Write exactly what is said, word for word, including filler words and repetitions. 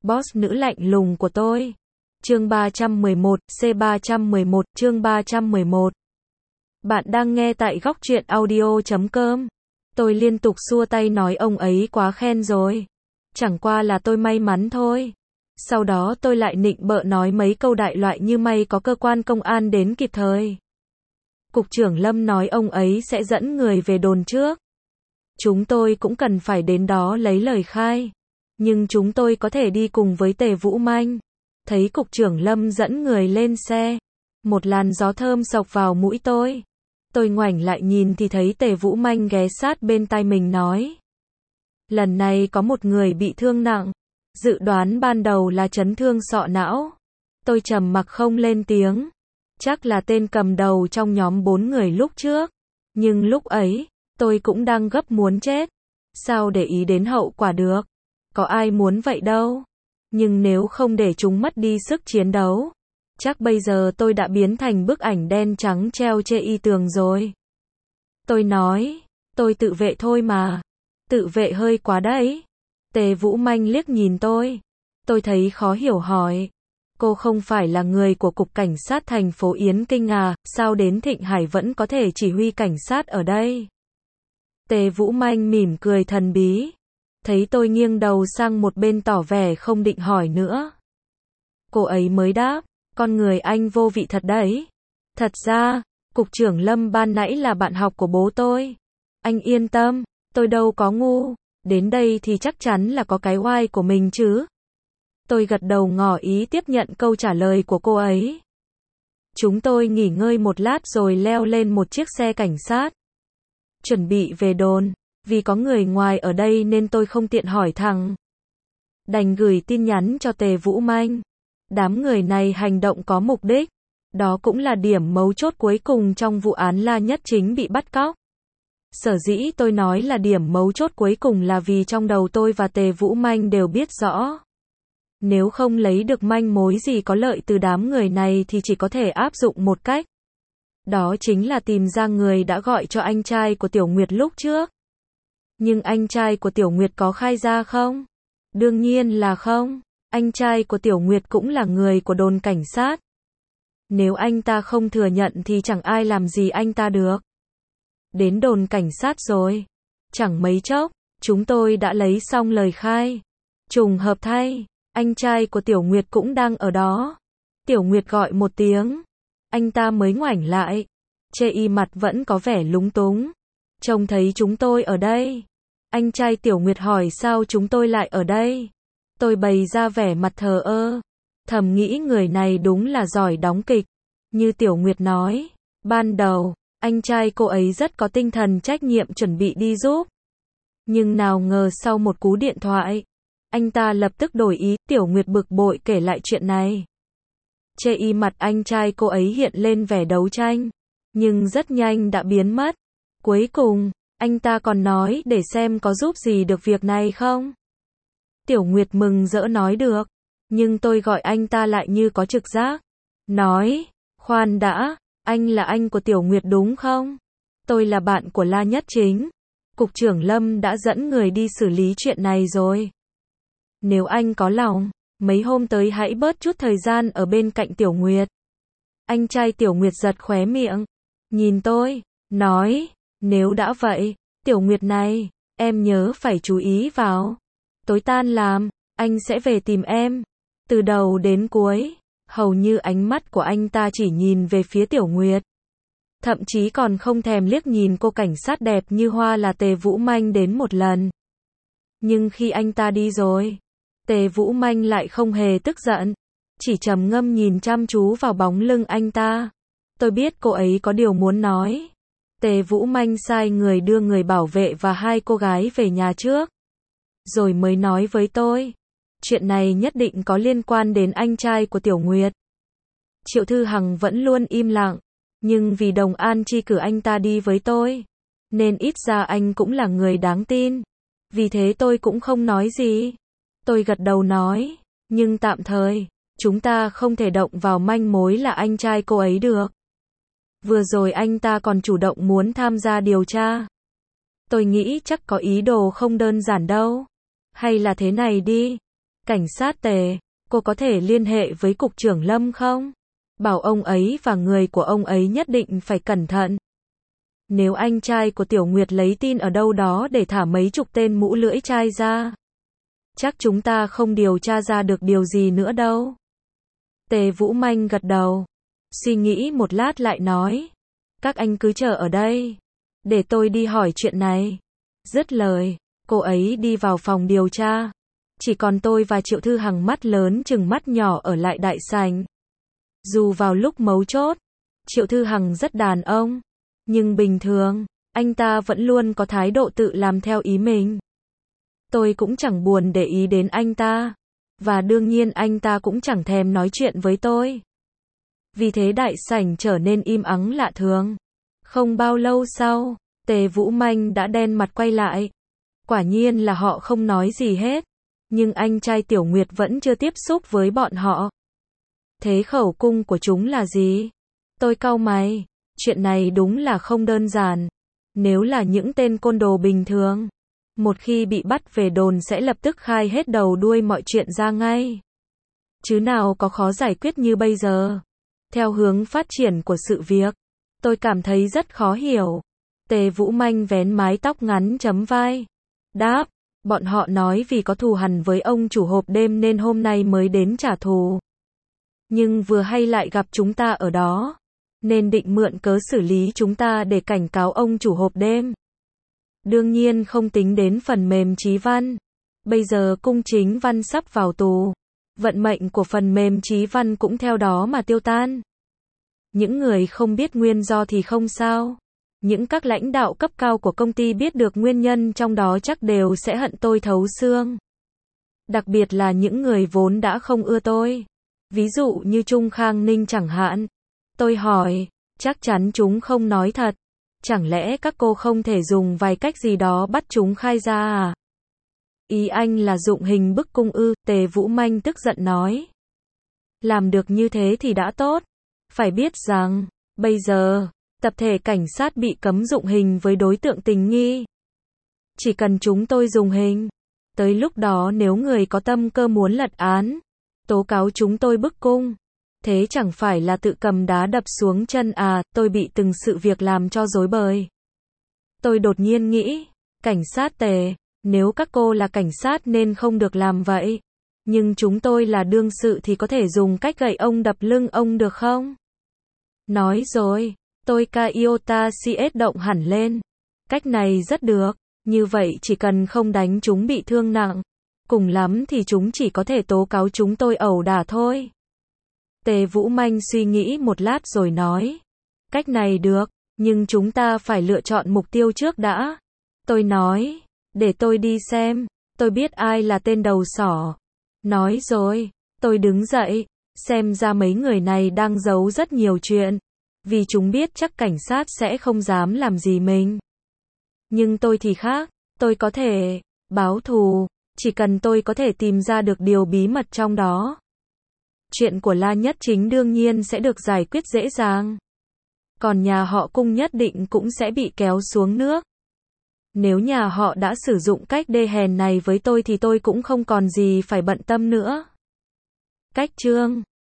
boss nữ lạnh lùng của tôi. Chương ba trăm mười một, C ba trăm mười một, chương ba trăm mười một. Bạn đang nghe tại góc truyện audio chấm com. Tôi liên tục xua tay nói ông ấy quá khen rồi. Chẳng qua là tôi may mắn thôi. Sau đó tôi lại nịnh bợ nói mấy câu đại loại như may có cơ quan công an đến kịp thời. Cục trưởng Lâm nói ông ấy sẽ dẫn người về đồn trước. Chúng tôi cũng cần phải đến đó lấy lời khai. Nhưng chúng tôi có thể đi cùng với Tề Vũ Manh. Thấy cục trưởng Lâm dẫn người lên xe. Một làn gió thơm xộc vào mũi tôi. Tôi ngoảnh lại nhìn thì thấy Tề Vũ Manh ghé sát bên tai mình nói. Lần này có một người bị thương nặng. Dự đoán ban đầu là chấn thương sọ não. Tôi trầm mặc không lên tiếng. Chắc là tên cầm đầu trong nhóm bốn người lúc trước. Nhưng lúc ấy, tôi cũng đang gấp muốn chết. Sao để ý đến hậu quả được? Có ai muốn vậy đâu. Nhưng nếu không để chúng mất đi sức chiến đấu, chắc bây giờ tôi đã biến thành bức ảnh đen trắng treo trên y tường rồi. Tôi nói, tôi tự vệ thôi mà. Tự vệ hơi quá đấy. Tề Vũ Manh liếc nhìn tôi. Tôi thấy khó hiểu hỏi. Cô không phải là người của Cục Cảnh sát thành phố Yến Kinh à, sao đến Thịnh Hải vẫn có thể chỉ huy cảnh sát ở đây? Tề Vũ Manh mỉm cười thần bí. Thấy tôi nghiêng đầu sang một bên tỏ vẻ không định hỏi nữa. Cô ấy mới đáp, con người anh vô vị thật đấy. Thật ra, Cục trưởng Lâm ban nãy là bạn học của bố tôi. Anh yên tâm, tôi đâu có ngu, đến đây thì chắc chắn là có cái oai của mình chứ. Tôi gật đầu ngỏ ý tiếp nhận câu trả lời của cô ấy. Chúng tôi nghỉ ngơi một lát rồi leo lên một chiếc xe cảnh sát. Chuẩn bị về đồn. Vì có người ngoài ở đây nên tôi không tiện hỏi thẳng. Đành gửi tin nhắn cho Tề Vũ Manh. Đám người này hành động có mục đích. Đó cũng là điểm mấu chốt cuối cùng trong vụ án La Nhất Chính bị bắt cóc. Sở dĩ tôi nói là điểm mấu chốt cuối cùng là vì trong đầu tôi và Tề Vũ Manh đều biết rõ. Nếu không lấy được manh mối gì có lợi từ đám người này thì chỉ có thể áp dụng một cách. Đó chính là tìm ra người đã gọi cho anh trai của Tiểu Nguyệt lúc trước. Nhưng anh trai của Tiểu Nguyệt có khai ra không? Đương nhiên là không. Anh trai của Tiểu Nguyệt cũng là người của đồn cảnh sát. Nếu anh ta không thừa nhận thì chẳng ai làm gì anh ta được. Đến đồn cảnh sát rồi. Chẳng mấy chốc, chúng tôi đã lấy xong lời khai. Trùng hợp thay, anh trai của Tiểu Nguyệt cũng đang ở đó. Tiểu Nguyệt gọi một tiếng. Anh ta mới ngoảnh lại. Chê y mặt vẫn có vẻ lúng túng. Trông thấy chúng tôi ở đây. Anh trai Tiểu Nguyệt hỏi sao chúng tôi lại ở đây. Tôi bày ra vẻ mặt thờ ơ. Thầm nghĩ người này đúng là giỏi đóng kịch. Như Tiểu Nguyệt nói. Ban đầu, anh trai cô ấy rất có tinh thần trách nhiệm chuẩn bị đi giúp. Nhưng nào ngờ sau một cú điện thoại. Anh ta lập tức đổi ý. Tiểu Nguyệt bực bội kể lại chuyện này. Chê y mặt anh trai cô ấy hiện lên vẻ đấu tranh. Nhưng rất nhanh đã biến mất. Cuối cùng, anh ta còn nói để xem có giúp gì được việc này không. Tiểu Nguyệt mừng rỡ nói được. Nhưng tôi gọi anh ta lại như có trực giác. Nói, khoan đã, anh là anh của Tiểu Nguyệt đúng không? Tôi là bạn của La Nhất Chính. Cục trưởng Lâm đã dẫn người đi xử lý chuyện này rồi. Nếu anh có lòng, mấy hôm tới hãy bớt chút thời gian ở bên cạnh Tiểu Nguyệt. Anh trai Tiểu Nguyệt giật khóe miệng. Nhìn tôi, nói, nếu đã vậy, Tiểu Nguyệt này, em nhớ phải chú ý vào. Tối tan làm, anh sẽ về tìm em. Từ đầu đến cuối, hầu như ánh mắt của anh ta chỉ nhìn về phía Tiểu Nguyệt. Thậm chí còn không thèm liếc nhìn cô cảnh sát đẹp như hoa là Tề Vũ Manh đến một lần. Nhưng khi anh ta đi rồi, Tề Vũ Manh lại không hề tức giận. Chỉ trầm ngâm nhìn chăm chú vào bóng lưng anh ta. Tôi biết cô ấy có điều muốn nói. Tề Vũ Manh sai người đưa người bảo vệ và hai cô gái về nhà trước. Rồi mới nói với tôi. Chuyện này nhất định có liên quan đến anh trai của Tiểu Nguyệt. Triệu Thư Hằng vẫn luôn im lặng. Nhưng vì Đồng An chi cử anh ta đi với tôi. Nên ít ra anh cũng là người đáng tin. Vì thế tôi cũng không nói gì. Tôi gật đầu nói. Nhưng tạm thời, chúng ta không thể động vào manh mối là anh trai cô ấy được. Vừa rồi anh ta còn chủ động muốn tham gia điều tra. Tôi nghĩ chắc có ý đồ không đơn giản đâu. Hay là thế này đi. Cảnh sát Tề, cô có thể liên hệ với cục trưởng Lâm không? Bảo ông ấy và người của ông ấy nhất định phải cẩn thận. Nếu anh trai của Tiểu Nguyệt lấy tin ở đâu đó để thả mấy chục tên mũ lưỡi trai ra, chắc chúng ta không điều tra ra được điều gì nữa đâu. Tề Vũ Manh gật đầu, suy nghĩ một lát lại nói, các anh cứ chờ ở đây, để tôi đi hỏi chuyện này. Dứt lời, cô ấy đi vào phòng điều tra. Chỉ còn tôi và Triệu Thư Hằng mắt lớn chừng mắt nhỏ ở lại đại sảnh. Dù vào lúc mấu chốt, Triệu Thư Hằng rất đàn ông, nhưng bình thường, anh ta vẫn luôn có thái độ tự làm theo ý mình. Tôi cũng chẳng buồn để ý đến anh ta, và đương nhiên anh ta cũng chẳng thèm nói chuyện với tôi. Vì thế đại sảnh trở nên im ắng lạ thường. Không bao lâu sau, Tề Vũ Manh đã đen mặt quay lại. Quả nhiên là họ không nói gì hết, nhưng anh trai Tiểu Nguyệt vẫn chưa tiếp xúc với bọn họ. Thế khẩu cung của chúng là gì? Tôi cau mày, chuyện này đúng là không đơn giản. Nếu là những tên côn đồ bình thường, một khi bị bắt về đồn sẽ lập tức khai hết đầu đuôi mọi chuyện ra ngay. Chứ nào có khó giải quyết như bây giờ. Theo hướng phát triển của sự việc, tôi cảm thấy rất khó hiểu. Tề Vũ Manh vén mái tóc ngắn chấm vai. Đáp, bọn họ nói vì có thù hằn với ông chủ hộp đêm nên hôm nay mới đến trả thù. Nhưng vừa hay lại gặp chúng ta ở đó, nên định mượn cớ xử lý chúng ta để cảnh cáo ông chủ hộp đêm. Đương nhiên không tính đến phần mềm Chí Văn. Bây giờ Cung Chính Văn sắp vào tù. Vận mệnh của phần mềm Chí Văn cũng theo đó mà tiêu tan. Những người không biết nguyên do thì không sao. Những các lãnh đạo cấp cao của công ty biết được nguyên nhân trong đó chắc đều sẽ hận tôi thấu xương. Đặc biệt là những người vốn đã không ưa tôi. Ví dụ như Trung Khang Ninh chẳng hạn. Tôi hỏi, chắc chắn chúng không nói thật. Chẳng lẽ các cô không thể dùng vài cách gì đó bắt chúng khai ra à? Ý anh là dụng hình bức cung ư? Tề Vũ Manh tức giận nói. Làm được như thế thì đã tốt. Phải biết rằng, bây giờ, tập thể cảnh sát bị cấm dụng hình với đối tượng tình nghi. Chỉ cần chúng tôi dùng hình, tới lúc đó nếu người có tâm cơ muốn lật án, tố cáo chúng tôi bức cung, thế chẳng phải là tự cầm đá đập xuống chân à? Tôi bị từng sự việc làm cho rối bời. Tôi đột nhiên nghĩ, cảnh sát Tề, nếu các cô là cảnh sát nên không được làm vậy. Nhưng chúng tôi là đương sự thì có thể dùng cách gậy ông đập lưng ông được không? Nói rồi, tôi ca iota cs động hẳn lên. Cách này rất được, như vậy chỉ cần không đánh chúng bị thương nặng, cùng lắm thì chúng chỉ có thể tố cáo chúng tôi ẩu đả thôi. Tề Vũ Manh suy nghĩ một lát rồi nói, cách này được, nhưng chúng ta phải lựa chọn mục tiêu trước đã. Tôi nói, để tôi đi xem, tôi biết ai là tên đầu sỏ. Nói rồi, tôi đứng dậy, xem ra mấy người này đang giấu rất nhiều chuyện, vì chúng biết chắc cảnh sát sẽ không dám làm gì mình. Nhưng tôi thì khác, tôi có thể báo thù, chỉ cần tôi có thể tìm ra được điều bí mật trong đó. Chuyện của La Nhất Chính đương nhiên sẽ được giải quyết dễ dàng. Còn nhà họ Cung nhất định cũng sẽ bị kéo xuống nước. Nếu nhà họ đã sử dụng cách đê hèn này với tôi thì tôi cũng không còn gì phải bận tâm nữa. Cách chương